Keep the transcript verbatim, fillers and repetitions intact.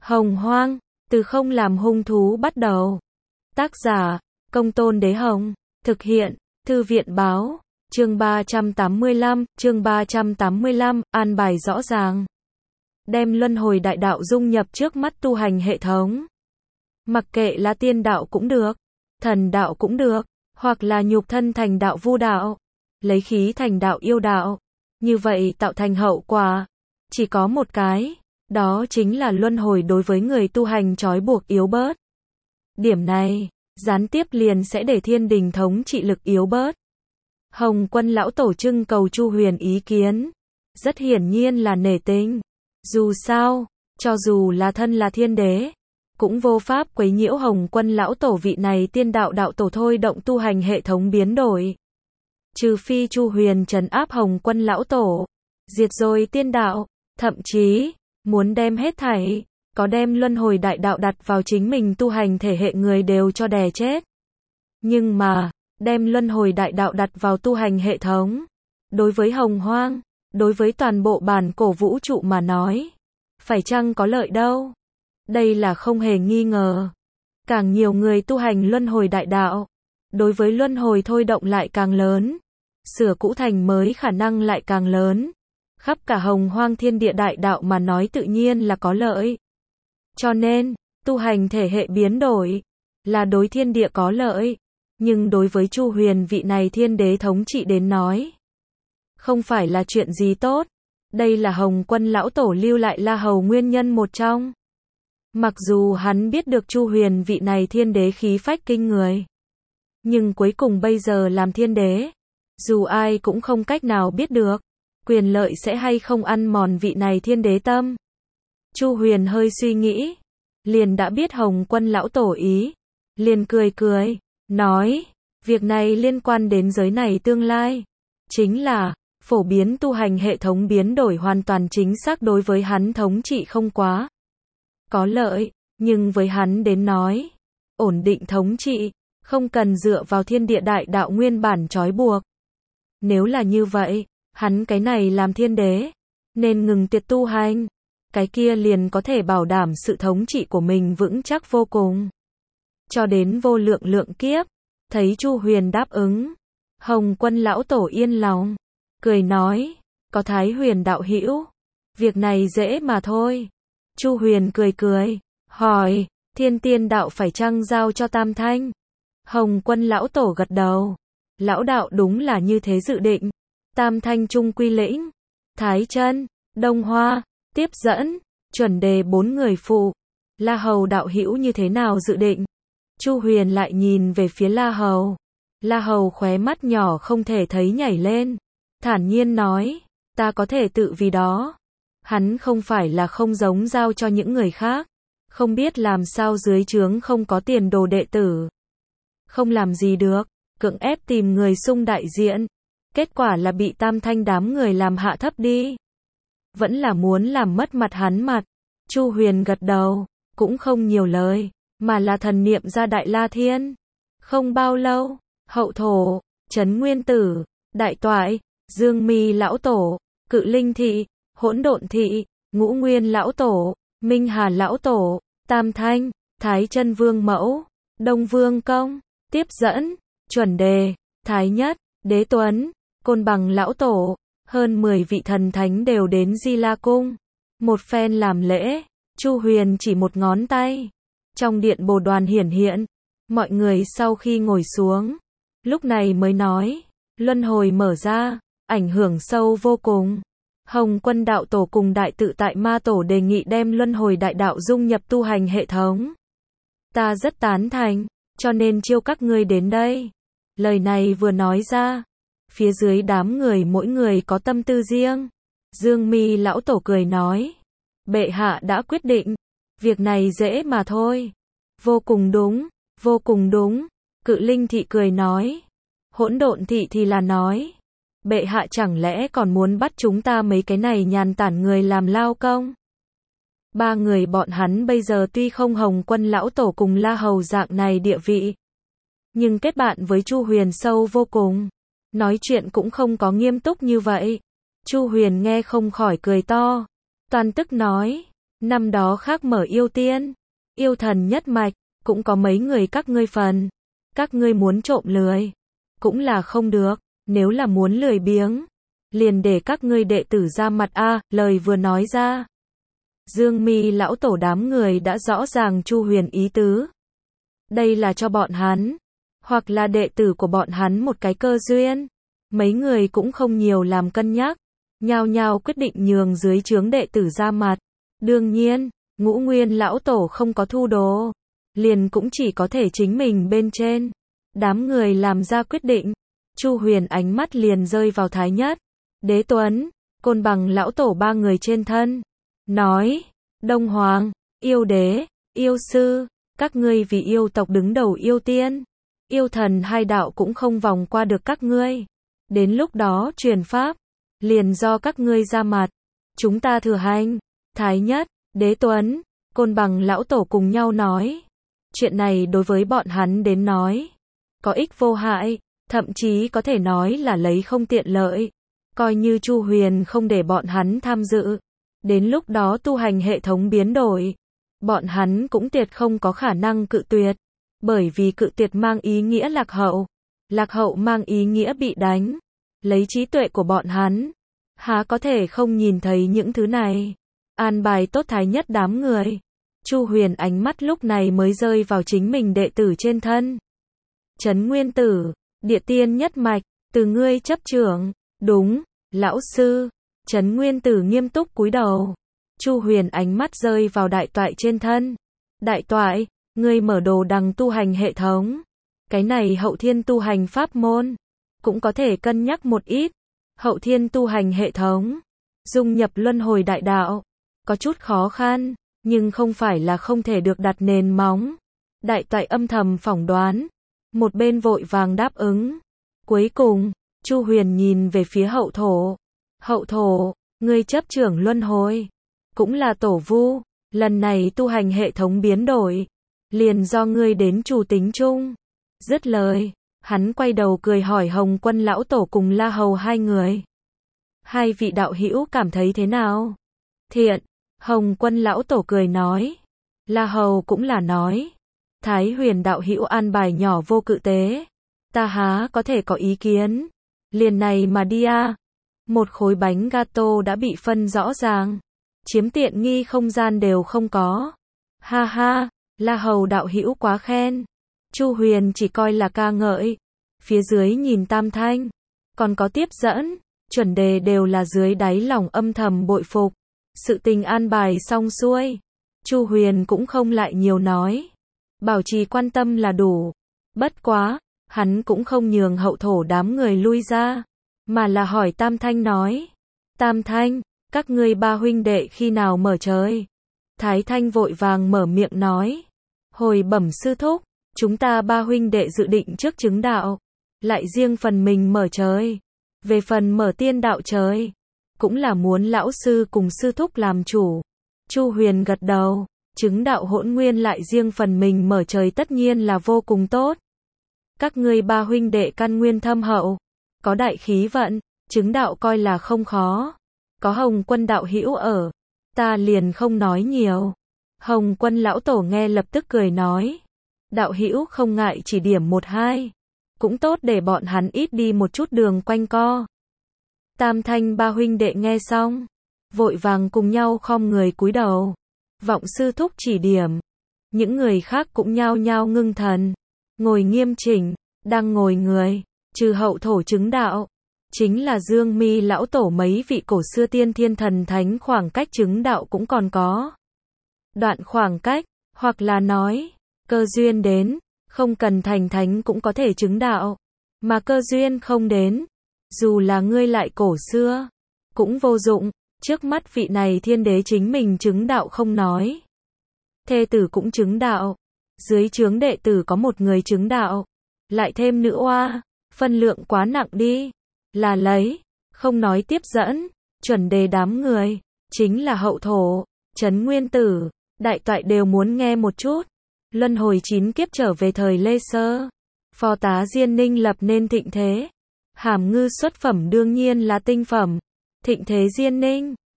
Hồng Hoang, từ không làm hung thú bắt đầu. Tác giả, Công Tôn Đế Hồng. Thực hiện, Thư viện Báo. Chương ba trăm tám mươi lăm, chương ba trăm tám mươi lăm, an bài rõ ràng. Đem luân hồi đại đạo dung nhập trước mắt tu hành hệ thống. Mặc kệ là tiên đạo cũng được, thần đạo cũng được, hoặc là nhục thân thành đạo vu đạo, lấy khí thành đạo yêu đạo. Như vậy tạo thành hậu quả chỉ có một cái, đó chính là luân hồi đối với người tu hành trói buộc yếu bớt. Điểm này, gián tiếp liền sẽ để thiên đình thống trị lực yếu bớt. Hồng Quân lão tổ trưng cầu Chu Huyền ý kiến, rất hiển nhiên là nể tình. Dù sao, cho dù là thân là thiên đế, cũng vô pháp quấy nhiễu Hồng Quân lão tổ vị này tiên đạo đạo tổ thôi động tu hành hệ thống biến đổi. Trừ phi Chu Huyền trấn áp Hồng Quân lão tổ, diệt rồi tiên đạo, thậm chí muốn đem hết thảy, có đem luân hồi đại đạo đặt vào chính mình tu hành thể hệ người đều cho đè chết. Nhưng mà, đem luân hồi đại đạo đặt vào tu hành hệ thống, đối với Hồng Hoang, đối với toàn bộ bản cổ vũ trụ mà nói, phải chăng có lợi đâu? Đây là không hề nghi ngờ. Càng nhiều người tu hành luân hồi đại đạo, đối với luân hồi thôi động lại càng lớn, sửa cũ thành mới khả năng lại càng lớn. Khắp cả Hồng Hoang thiên địa đại đạo mà nói tự nhiên là có lợi. Cho nên, tu hành thể hệ biến đổi, là đối thiên địa có lợi. Nhưng đối với Chu Huyền vị này thiên đế thống trị đến nói, không phải là chuyện gì tốt. Đây là Hồng Quân lão tổ lưu lại La Hầu nguyên nhân một trong. Mặc dù hắn biết được Chu Huyền vị này thiên đế khí phách kinh người, nhưng cuối cùng bây giờ làm thiên đế, dù ai cũng không cách nào biết được, quyền lợi sẽ hay không ăn mòn vị này thiên đế tâm. Chu Huyền hơi suy nghĩ, liền đã biết Hồng Quân lão tổ ý, liền cười cười, nói, việc này liên quan đến giới này tương lai, chính là, phổ biến tu hành hệ thống biến đổi hoàn toàn chính xác đối với hắn thống trị không quá có lợi, nhưng với hắn đến nói, ổn định thống trị, không cần dựa vào thiên địa đại đạo nguyên bản trói buộc. Nếu là như vậy, hắn cái này làm thiên đế, nên ngừng tiệt tu hành, cái kia liền có thể bảo đảm sự thống trị của mình vững chắc vô cùng. Cho đến vô lượng lượng kiếp, thấy Chu Huyền đáp ứng, Hồng Quân lão tổ yên lòng, cười nói, có Thái Huyền đạo hữu, việc này dễ mà thôi. Chu Huyền cười cười, hỏi, thiên tiên đạo phải chăng giao cho Tam Thanh? Hồng Quân lão tổ gật đầu, lão đạo đúng là như thế dự định. Tam Thanh trung quy lĩnh, Thái Chân, Đông Hoa, tiếp dẫn, chuẩn đề bốn người phụ. La Hầu đạo hữu như thế nào dự định? Chu Huyền lại nhìn về phía La Hầu. La Hầu khóe mắt nhỏ không thể thấy nhảy lên, thản nhiên nói, ta có thể tự vì đó. Hắn không phải là không giống giao cho những người khác, không biết làm sao dưới trướng không có tiền đồ đệ tử. Không làm gì được, cưỡng ép tìm người xung đại diện. Kết quả là bị Tam Thanh đám người làm hạ thấp đi. Vẫn là muốn làm mất mặt hắn mặt. Chu Huyền gật đầu, cũng không nhiều lời, mà là thần niệm ra Đại La Thiên. Không bao lâu, Hậu Thổ, Trấn Nguyên Tử, Đại Toại, Dương Mi lão tổ, Cự Linh thị, Hỗn Độn thị, Ngũ Nguyên lão tổ, Minh Hà lão tổ, Tam Thanh, Thái Chân Vương mẫu, Đông Vương công, tiếp dẫn, chuẩn đề, Thái Nhất, Đế Tuấn, Côn Bằng lão tổ, hơn mười vị thần thánh đều đến Di La cung. Một phen làm lễ, Chu Huyền chỉ một ngón tay. Trong điện Bồ Đoàn hiển hiện, mọi người sau khi ngồi xuống, lúc này mới nói, luân hồi mở ra, ảnh hưởng sâu vô cùng. Hồng Quân đạo tổ cùng Đại Tự Tại Ma tổ đề nghị đem luân hồi đại đạo dung nhập tu hành hệ thống. Ta rất tán thành, cho nên chiêu các ngươi đến đây. Lời này vừa nói ra, phía dưới đám người mỗi người có tâm tư riêng. Dương Mi lão tổ cười nói, bệ hạ đã quyết định, việc này dễ mà thôi. Vô cùng đúng, vô cùng đúng. Cự Linh thị cười nói, Hỗn Độn thị thì là nói, bệ hạ chẳng lẽ còn muốn bắt chúng ta mấy cái này nhàn tản người làm lao công? Ba người bọn hắn bây giờ tuy không Hồng Quân lão tổ cùng La Hầu dạng này địa vị, nhưng kết bạn với Chu Huyền sâu vô cùng, nói chuyện cũng không có nghiêm túc như vậy. Chu Huyền nghe không khỏi cười to, toàn tức nói, Năm đó khác mở yêu tiên, yêu thần nhất mạch, cũng có mấy người các ngươi phần. Các ngươi muốn trộm lười, cũng là không được, nếu là muốn lười biếng, liền để các ngươi đệ tử ra mặt a, lời vừa nói ra. Dương Mi lão tổ đám người đã rõ ràng Chu Huyền ý tứ. Đây là cho bọn hắn, hoặc là đệ tử của bọn hắn một cái cơ duyên. Mấy người cũng không nhiều làm cân nhắc, nhao nhao quyết định nhường dưới trướng đệ tử ra mặt. Đương nhiên, Ngũ Nguyên lão tổ không có thu đồ, liền cũng chỉ có thể chính mình bên trên. Đám người làm ra quyết định, Chu Huyền ánh mắt liền rơi vào Thái Nhất, Đế Tuấn, Côn Bằng lão tổ ba người trên thân. Nói, Đông Hoàng, yêu đế, yêu sư, các ngươi vì yêu tộc đứng đầu yêu tiên, yêu thần hai đạo cũng không vòng qua được các ngươi. Đến lúc đó truyền pháp, liền do các ngươi ra mặt. Chúng ta thừa hành. Thái Nhất, Đế Tuấn, Côn Bằng lão tổ cùng nhau nói. Chuyện này đối với bọn hắn đến nói, có ích vô hại, thậm chí có thể nói là lấy không tiện lợi. Coi như Chu Huyền không để bọn hắn tham dự, đến lúc đó tu hành hệ thống biến đổi, bọn hắn cũng tuyệt không có khả năng cự tuyệt, bởi vì cự tuyệt mang ý nghĩa lạc hậu, lạc hậu mang ý nghĩa bị đánh. Lấy trí tuệ của bọn hắn, há có thể không nhìn thấy những thứ này. An bài tốt Thái Nhất đám người, Chu Huyền ánh mắt lúc này mới rơi vào chính mình đệ tử trên thân. Trấn Nguyên Tử, địa tiên nhất mạch, từ ngươi chấp trưởng. Đúng, lão sư. Trấn Nguyên Tử nghiêm túc cúi đầu. Chu Huyền ánh mắt rơi vào đại toại trên thân. Đại toại, ngươi mở đồ đằng tu hành hệ thống. Cái này hậu thiên tu hành pháp môn, cũng có thể cân nhắc một ít. Hậu thiên tu hành hệ thống, dung nhập luân hồi đại đạo, có chút khó khăn, nhưng không phải là không thể được đặt nền móng. Đại toại âm thầm phỏng đoán, một bên vội vàng đáp ứng. Cuối cùng, Chu Huyền nhìn về phía hậu thổ. Hậu thổ, ngươi chấp trưởng luân hồi, cũng là tổ vu, lần này tu hành hệ thống biến đổi, liền do ngươi đến chủ tính chung. Dứt lời, hắn quay đầu cười hỏi Hồng Quân lão tổ cùng La Hầu hai người. Hai vị đạo hữu cảm thấy thế nào? Thiện, Hồng Quân lão tổ cười nói. La Hầu cũng là nói. Thái Huyền đạo hữu an bài nhỏ vô cự tế, ta há có thể có ý kiến. Liền này mà đi a. Một khối bánh gato đã bị phân rõ ràng, chiếm tiện nghi không gian đều không có. Ha ha, La Hầu đạo hữu quá khen. Chu Huyền chỉ coi là ca ngợi. Phía dưới nhìn Tam Thanh, còn có tiếp dẫn, chuẩn đề đều là dưới đáy lòng âm thầm bội phục. Sự tình an bài xong xuôi, Chu Huyền cũng không lại nhiều nói, bảo trì quan tâm là đủ. Bất quá, hắn cũng không nhường hậu thổ đám người lui ra, mà là hỏi Tam Thanh nói. Tam Thanh, các ngươi ba huynh đệ khi nào mở trời? Thái Thanh vội vàng mở miệng nói. Hồi bẩm sư thúc, chúng ta ba huynh đệ dự định trước chứng đạo, lại riêng phần mình mở trời. Về phần mở tiên đạo trời, cũng là muốn lão sư cùng sư thúc làm chủ. Chu Huyền gật đầu, chứng đạo hỗn nguyên lại riêng phần mình mở trời tất nhiên là vô cùng tốt. Các ngươi ba huynh đệ căn nguyên thâm hậu, có đại khí vận, chứng đạo coi là không khó. Có Hồng Quân đạo hữu ở, ta liền không nói nhiều. Hồng Quân lão tổ nghe lập tức cười nói. Đạo hữu không ngại chỉ điểm một hai, cũng tốt để bọn hắn ít đi một chút đường quanh co. Tam Thanh ba huynh đệ nghe xong, vội vàng cùng nhau khom người cúi đầu, vọng sư thúc chỉ điểm. Những người khác cũng nhao nhao ngưng thần, ngồi nghiêm chỉnh. Đang ngồi người, trừ hậu thổ chứng đạo, chính là Dương Mi lão tổ mấy vị cổ xưa tiên thiên thần thánh, khoảng cách chứng đạo cũng còn có đoạn khoảng cách, hoặc là nói, cơ duyên đến, không cần thành thánh cũng có thể chứng đạo, mà cơ duyên không đến, dù là ngươi lại cổ xưa, cũng vô dụng. Trước mắt vị này thiên đế chính mình chứng đạo không nói, thê tử cũng chứng đạo, dưới trướng đệ tử có một người chứng đạo, lại thêm nữ oa, phân lượng quá nặng đi. Là lấy, không nói tiếp dẫn, chuẩn đề đám người, chính là hậu thổ, Trấn Nguyên Tử, đại toại đều muốn nghe một chút. Luân hồi chín kiếp trở về thời Lê Sơ, phò tá Diên Ninh lập nên thịnh thế. Hàm Ngư xuất phẩm đương nhiên là tinh phẩm. Thịnh thế Diên Ninh,